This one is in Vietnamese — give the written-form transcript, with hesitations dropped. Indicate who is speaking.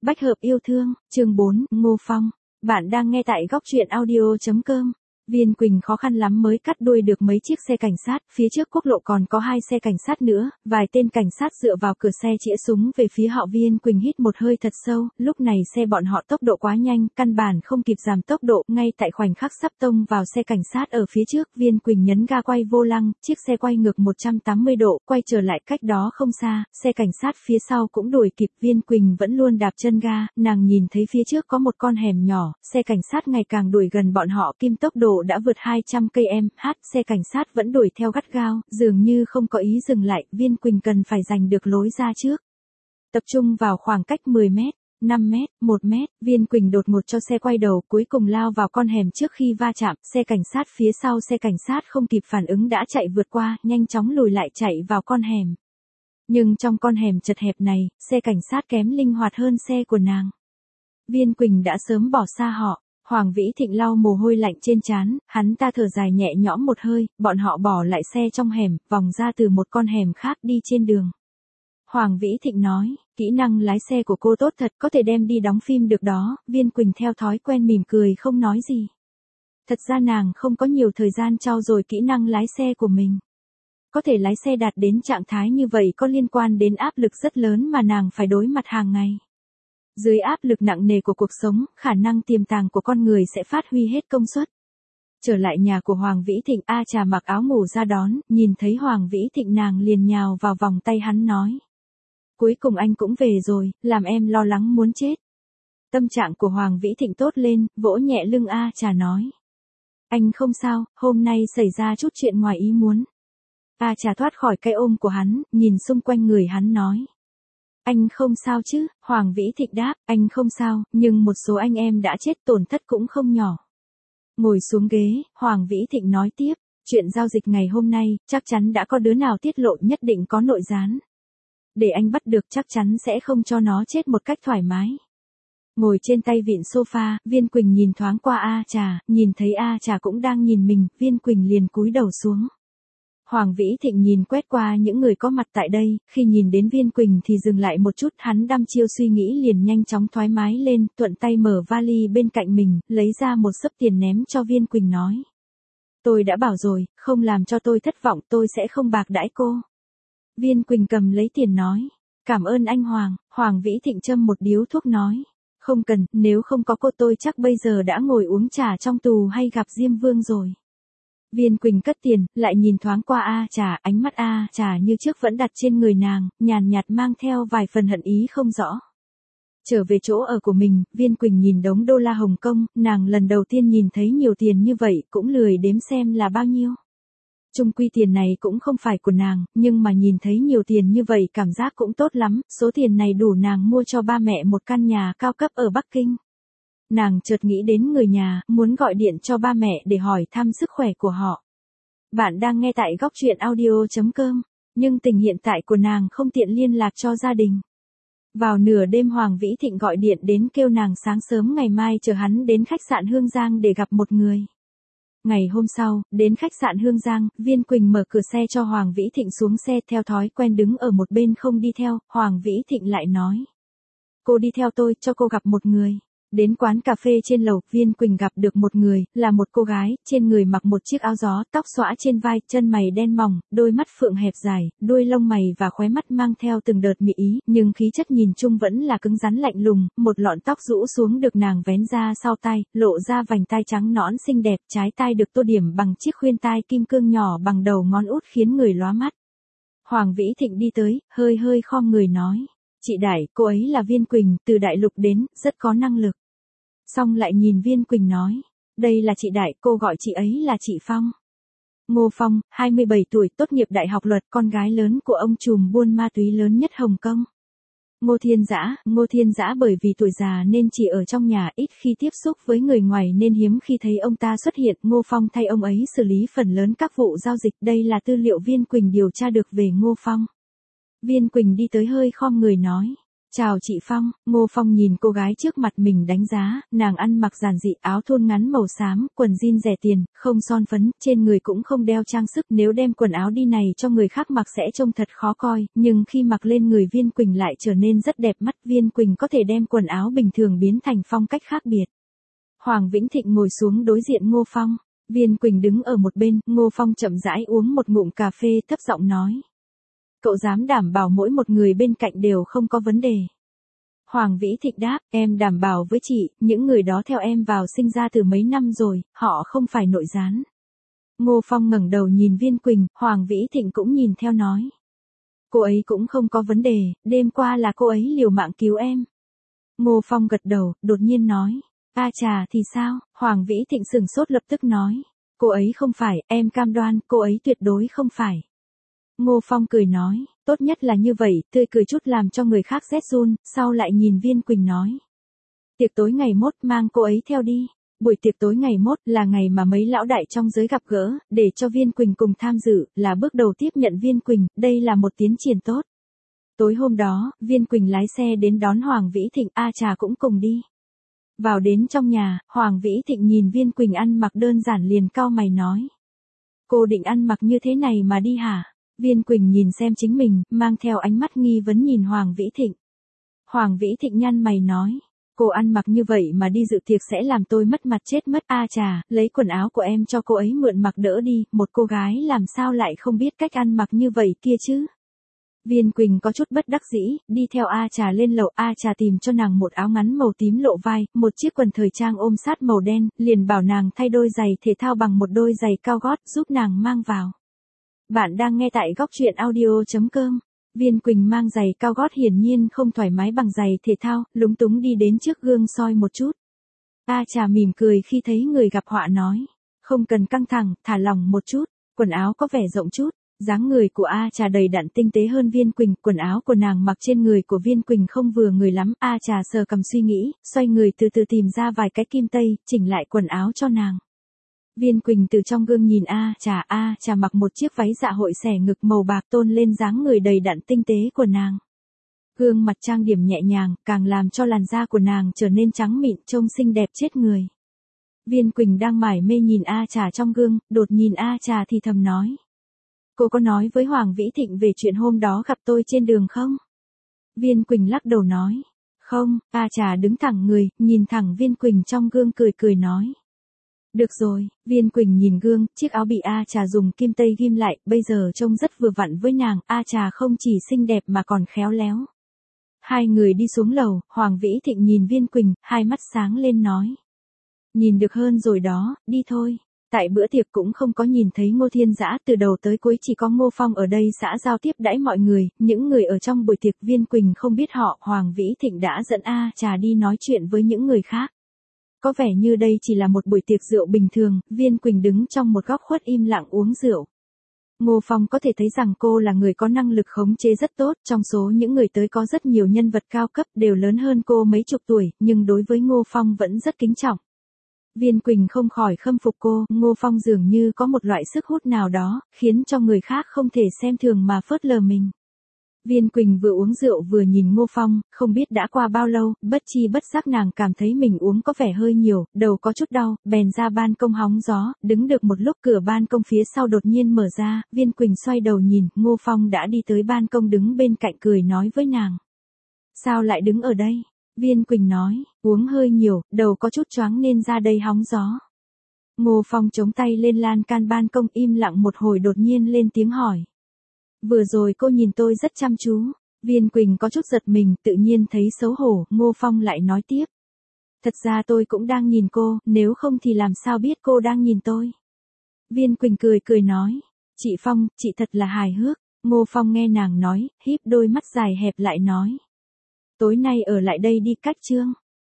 Speaker 1: Bách hợp yêu thương, chương 4, Ngô Phong. Bạn đang nghe tại góc truyện audio.com. Viên Quỳnh khó khăn lắm mới cắt đuôi được mấy chiếc xe cảnh sát, phía trước quốc lộ còn có 2 xe cảnh sát nữa, vài tên cảnh sát dựa vào cửa xe chĩa súng về phía họ. Viên Quỳnh hít một hơi thật sâu, lúc này xe bọn họ tốc độ quá nhanh, căn bản không kịp giảm tốc độ, ngay tại khoảnh khắc sắp tông vào xe cảnh sát ở phía trước, Viên Quỳnh nhấn ga quay vô lăng, chiếc xe quay ngược 180 độ, quay trở lại cách đó không xa, xe cảnh sát phía sau cũng đuổi kịp. Viên Quỳnh vẫn luôn đạp chân ga, nàng nhìn thấy phía trước có một con hẻm nhỏ, xe cảnh sát ngày càng đuổi gần bọn họ, kim tốc độ đã vượt 200 km/h, xe cảnh sát vẫn đuổi theo gắt gao, dường như không có ý dừng lại. Viên Quỳnh cần phải giành được lối ra trước. Tập trung vào khoảng cách 10 mét, 5 mét, 1 mét, Viên Quỳnh đột ngột cho xe quay đầu, cuối cùng lao vào con hẻm. Trước khi va chạm, xe cảnh sát phía sau xe cảnh sát không kịp phản ứng đã chạy vượt qua, nhanh chóng lùi lại chạy vào con hẻm. Nhưng trong con hẻm chật hẹp này, xe cảnh sát kém linh hoạt hơn xe của nàng. Viên Quỳnh đã sớm bỏ xa họ. Hoàng Vĩ Thịnh lau mồ hôi lạnh trên trán, hắn ta thở dài nhẹ nhõm một hơi, bọn họ bỏ lại xe trong hẻm, vòng ra từ một con hẻm khác đi trên đường. Hoàng Vĩ Thịnh nói, kỹ năng lái xe của cô tốt thật, có thể đem đi đóng phim được đó. Viên Quỳnh theo thói quen mỉm cười không nói gì. Thật ra nàng không có nhiều thời gian trau dồi kỹ năng lái xe của mình. Có thể lái xe đạt đến trạng thái như vậy có liên quan đến áp lực rất lớn mà nàng phải đối mặt hàng ngày. Dưới áp lực nặng nề của cuộc sống, khả năng tiềm tàng của con người sẽ phát huy hết công suất. Trở lại nhà của Hoàng Vĩ Thịnh, A Trà mặc áo ngủ ra đón, nhìn thấy Hoàng Vĩ Thịnh nàng liền nhào vào vòng tay hắn nói. Cuối cùng anh cũng về rồi, làm em lo lắng muốn chết. Tâm trạng của Hoàng Vĩ Thịnh tốt lên, vỗ nhẹ lưng A Trà nói. Anh không sao, hôm nay xảy ra chút chuyện ngoài ý muốn. A Trà thoát khỏi cái ôm của hắn, nhìn xung quanh người hắn nói. Anh không sao chứ? Hoàng Vĩ Thịnh đáp, anh không sao, nhưng một số anh em đã chết, tổn thất cũng không nhỏ. Ngồi xuống ghế, Hoàng Vĩ Thịnh nói tiếp, chuyện giao dịch ngày hôm nay, chắc chắn đã có đứa nào tiết lộ, nhất định có nội gián. Để anh bắt được chắc chắn sẽ không cho nó chết một cách thoải mái. Ngồi trên tay vịn sofa, Viên Quỳnh nhìn thoáng qua A Trà, nhìn thấy A Trà cũng đang nhìn mình, Viên Quỳnh liền cúi đầu xuống. Hoàng Vĩ Thịnh nhìn quét qua những người có mặt tại đây, khi nhìn đến Viên Quỳnh thì dừng lại một chút, hắn đăm chiêu suy nghĩ liền nhanh chóng thoải mái lên, thuận tay mở vali bên cạnh mình, lấy ra một xấp tiền ném cho Viên Quỳnh nói. Tôi đã bảo rồi, không làm cho tôi thất vọng, tôi sẽ không bạc đãi cô. Viên Quỳnh cầm lấy tiền nói. Cảm ơn anh Hoàng. Hoàng Vĩ Thịnh châm một điếu thuốc nói. Không cần, nếu không có cô tôi chắc bây giờ đã ngồi uống trà trong tù hay gặp Diêm Vương rồi. Viên Quỳnh cất tiền, lại nhìn thoáng qua A Trà, ánh mắt A Trà như trước vẫn đặt trên người nàng, nhàn nhạt mang theo vài phần hận ý không rõ. Trở về chỗ ở của mình, Viên Quỳnh nhìn đống đô la Hồng Kông, nàng lần đầu tiên nhìn thấy nhiều tiền như vậy, cũng lười đếm xem là bao nhiêu. Chung quy tiền này cũng không phải của nàng, nhưng mà nhìn thấy nhiều tiền như vậy cảm giác cũng tốt lắm, số tiền này đủ nàng mua cho ba mẹ một căn nhà cao cấp ở Bắc Kinh. Nàng chợt nghĩ đến người nhà, muốn gọi điện cho ba mẹ để hỏi thăm sức khỏe của họ. Bạn đang nghe tại góc truyện audio.com, nhưng tình hiện tại của nàng không tiện liên lạc cho gia đình. Vào nửa đêm Hoàng Vĩ Thịnh gọi điện đến kêu nàng sáng sớm ngày mai chở hắn đến khách sạn Hương Giang để gặp một người. Ngày hôm sau, đến khách sạn Hương Giang, Viên Quỳnh mở cửa xe cho Hoàng Vĩ Thịnh xuống xe, theo thói quen đứng ở một bên không đi theo, Hoàng Vĩ Thịnh lại nói. Cô đi theo tôi, cho cô gặp một người. Đến quán cà phê trên lầu, Viên Quỳnh gặp được một người, là một cô gái, trên người mặc một chiếc áo gió, tóc xõa trên vai, chân mày đen mỏng, đôi mắt phượng hẹp dài, đuôi lông mày và khóe mắt mang theo từng đợt mị ý, nhưng khí chất nhìn chung vẫn là cứng rắn lạnh lùng, một lọn tóc rũ xuống được nàng vén ra sau tai, lộ ra vành tai trắng nõn xinh đẹp, trái tai được tô điểm bằng chiếc khuyên tai kim cương nhỏ bằng đầu ngón út khiến người lóa mắt. Hoàng Vĩ Thịnh đi tới, hơi khom người nói, chị Đại, cô ấy là Viên Quỳnh, từ đại lục đến, rất có năng lực. Xong lại nhìn Viên Quỳnh nói, đây là chị Đại, cô gọi chị ấy là chị Phong. Ngô Phong, 27 tuổi, tốt nghiệp đại học luật, con gái lớn của ông trùm buôn ma túy lớn nhất Hồng Kông. Ngô Thiên Dã bởi vì tuổi già nên chỉ ở trong nhà, ít khi tiếp xúc với người ngoài nên hiếm khi thấy ông ta xuất hiện, Ngô Phong thay ông ấy xử lý phần lớn các vụ giao dịch, đây là tư liệu Viên Quỳnh điều tra được về Ngô Phong. Viên Quỳnh đi tới hơi khom người nói, Chào chị Phong, Ngô Phong nhìn cô gái trước mặt mình đánh giá, nàng ăn mặc giản dị, áo thun ngắn màu xám, quần jean rẻ tiền, không son phấn, trên người cũng không đeo trang sức, nếu đem quần áo đi này cho người khác mặc sẽ trông thật khó coi, nhưng khi mặc lên người Viên Quỳnh lại trở nên rất đẹp mắt, Viên Quỳnh có thể đem quần áo bình thường biến thành phong cách khác biệt. Hoàng Vĩnh Thịnh ngồi xuống đối diện Ngô Phong, Viên Quỳnh đứng ở một bên, Ngô Phong chậm rãi uống một ngụm cà phê thấp giọng nói. Cậu dám đảm bảo mỗi một người bên cạnh đều không có vấn đề. Hoàng Vĩ Thịnh đáp, em đảm bảo với chị, những người đó theo em vào sinh ra từ mấy năm rồi, họ không phải nội gián. Ngô Phong ngẩng đầu nhìn Viên Quỳnh, Hoàng Vĩ Thịnh cũng nhìn theo nói. Cô ấy cũng không có vấn đề, đêm qua là cô ấy liều mạng cứu em. Ngô Phong gật đầu, đột nhiên nói. A chà thì sao? Hoàng Vĩ Thịnh sửng sốt lập tức nói. Cô ấy không phải, em cam đoan, cô ấy tuyệt đối không phải. Ngô Phong cười nói, tốt nhất là như vậy, tươi cười chút làm cho người khác rét run, sau lại nhìn Viên Quỳnh nói. Tiệc tối ngày mốt mang cô ấy theo đi. Buổi tiệc tối ngày mốt là ngày mà mấy lão đại trong giới gặp gỡ, để cho Viên Quỳnh cùng tham dự, là bước đầu tiếp nhận Viên Quỳnh, đây là một tiến triển tốt. Tối hôm đó, Viên Quỳnh lái xe đến đón Hoàng Vĩ Thịnh, A Trà cũng cùng đi. Vào đến trong nhà, Hoàng Vĩ Thịnh nhìn Viên Quỳnh ăn mặc đơn giản liền cau mày nói. Cô định ăn mặc như thế này mà đi hả? Viên Quỳnh nhìn xem chính mình, mang theo ánh mắt nghi vấn nhìn Hoàng Vĩ Thịnh. Hoàng Vĩ Thịnh nhăn mày nói. Cô ăn mặc như vậy mà đi dự tiệc sẽ làm tôi mất mặt chết mất. A chà, lấy quần áo của em cho cô ấy mượn mặc đỡ đi, một cô gái làm sao lại không biết cách ăn mặc như vậy kia chứ? Viên Quỳnh có chút bất đắc dĩ, đi theo A Trà lên lầu. A Trà tìm cho nàng một áo ngắn màu tím lộ vai, một chiếc quần thời trang ôm sát màu đen, liền bảo nàng thay đôi giày thể thao bằng một đôi giày cao gót giúp nàng mang vào. Bạn đang nghe tại góc truyện audio.com. Viên Quỳnh mang giày cao gót hiển nhiên không thoải mái bằng giày thể thao, lúng túng đi đến trước gương soi một chút. A Trà mỉm cười khi thấy người gặp họa nói. Không cần căng thẳng, thả lỏng một chút, quần áo có vẻ rộng chút. Dáng người của A Trà đầy đặn tinh tế hơn Viên Quỳnh, quần áo của nàng mặc trên người của Viên Quỳnh không vừa người lắm. A Trà sờ cầm suy nghĩ, xoay người từ từ tìm ra vài cái kim tây, chỉnh lại quần áo cho nàng. Viên Quỳnh từ trong gương nhìn A Trà mặc một chiếc váy dạ hội xẻ ngực màu bạc tôn lên dáng người đầy đặn tinh tế của nàng. Gương mặt trang điểm nhẹ nhàng, càng làm cho làn da của nàng trở nên trắng mịn trông xinh đẹp chết người. Viên Quỳnh đang mải mê nhìn A Trà trong gương, đột nhìn A Trà thì thầm nói. Cô có nói với Hoàng Vĩ Thịnh về chuyện hôm đó gặp tôi trên đường không? Viên Quỳnh lắc đầu nói. Không. A Trà đứng thẳng người, nhìn thẳng Viên Quỳnh trong gương cười cười nói. Được rồi, Viên Quỳnh nhìn gương, chiếc áo bị A Trà dùng kim tây ghim lại, bây giờ trông rất vừa vặn với nàng, A Trà không chỉ xinh đẹp mà còn khéo léo. Hai người đi xuống lầu, Hoàng Vĩ Thịnh nhìn Viên Quỳnh, hai mắt sáng lên nói. Nhìn được hơn rồi đó, đi thôi. Tại bữa tiệc cũng không có nhìn thấy Ngô Thiên Dã, từ đầu tới cuối chỉ có Ngô Phong ở đây xã giao tiếp đãi mọi người, những người ở trong buổi tiệc Viên Quỳnh không biết họ, Hoàng Vĩ Thịnh đã dẫn A Trà đi nói chuyện với những người khác. Có vẻ như đây chỉ là một buổi tiệc rượu bình thường, Viên Quỳnh đứng trong một góc khuất im lặng uống rượu. Ngô Phong có thể thấy rằng cô là người có năng lực khống chế rất tốt, trong số những người tới có rất nhiều nhân vật cao cấp đều lớn hơn cô mấy chục tuổi, nhưng đối với Ngô Phong vẫn rất kính trọng. Viên Quỳnh không khỏi khâm phục cô, Ngô Phong dường như có một loại sức hút nào đó, khiến cho người khác không thể xem thường mà phớt lờ mình. Viên Quỳnh vừa uống rượu vừa nhìn Ngô Phong, không biết đã qua bao lâu, bất chi bất giác nàng cảm thấy mình uống có vẻ hơi nhiều, đầu có chút đau, bèn ra ban công hóng gió, đứng được một lúc cửa ban công phía sau đột nhiên mở ra, Viên Quỳnh xoay đầu nhìn, Ngô Phong đã đi tới ban công đứng bên cạnh cười nói với nàng. Sao lại đứng ở đây? Viên Quỳnh nói, uống hơi nhiều, đầu có chút choáng nên ra đây hóng gió. Ngô Phong chống tay lên lan can ban công im lặng một hồi đột nhiên lên tiếng hỏi. Vừa rồi cô nhìn tôi rất chăm chú. Viên Quỳnh có chút giật mình, tự nhiên thấy xấu hổ, Ngô Phong lại nói tiếp. Thật ra tôi cũng đang nhìn cô, nếu không thì làm sao biết cô đang nhìn tôi. Viên Quỳnh cười cười nói. Chị Phong, chị thật là hài hước. Ngô Phong nghe nàng nói, híp đôi mắt dài hẹp lại nói. Tối nay ở lại đây đi, cách chương.